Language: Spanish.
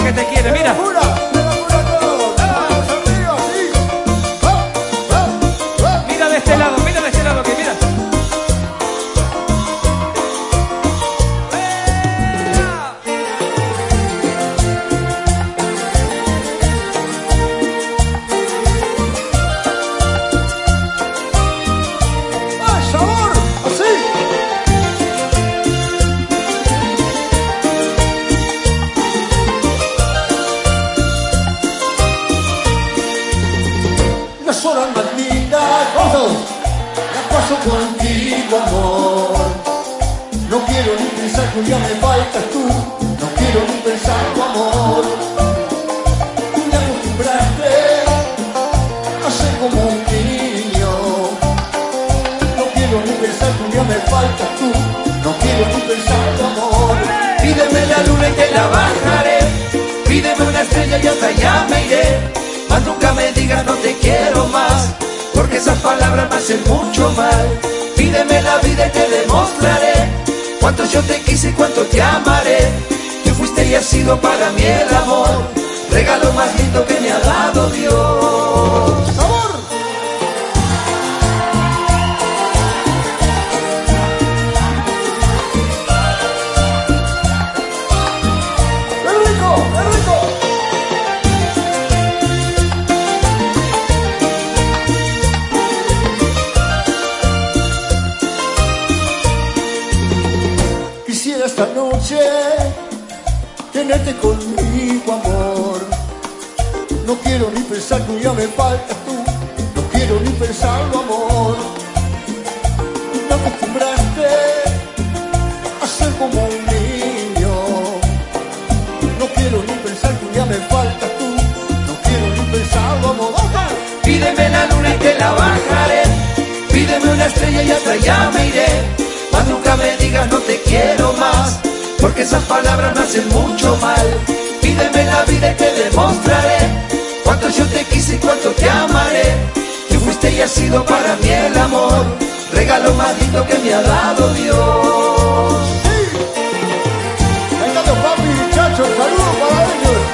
que te quiere, mira. Mira de este lado que mira. Horas más lindas, las paso contigo, amor. No quiero ni pensar que un día me faltas tú, no quiero ni pensar tu amor. Tú me acostumbraste a ser como un niño. No quiero ni pensar que un día me faltas tú, no quiero ni pensar tu amor. Pídeme la luna y te la bajaré, pídeme una estrella y hasta allá me iré. Mas nunca me digas no te quiero más, porque esas palabras me hacen mucho mal. Pídeme la vida y te demostraré cuánto yo te quise y cuánto te amaré. Tú fuiste y has sido para mí el amor, regalo más lindo que me ha dado Dios. ¡Amor! ¡Qué rico! ¡Qué rico! Quisiera esta noche tenerte conmigo, amor. No quiero ni pensar que ya me faltas tú, no quiero ni pensarlo, amor. Me acostumbraste a ser como un niño. No quiero ni pensar que ya me faltas tú, no quiero ni pensarlo, amor. Pídeme la luna y te la bajaré, pídeme una estrella y hasta allá me iré. Mas nunca me digas no te quiero más, porque esas palabras me hacen mucho mal. Pídeme la vida y te demostraré cuánto yo te quise y cuánto te amaré. Tú fuiste y has sido para mí el amor, regalo más lindo que me ha dado Dios. Sí. Ahí están los papi, muchachos, saludos para ellos.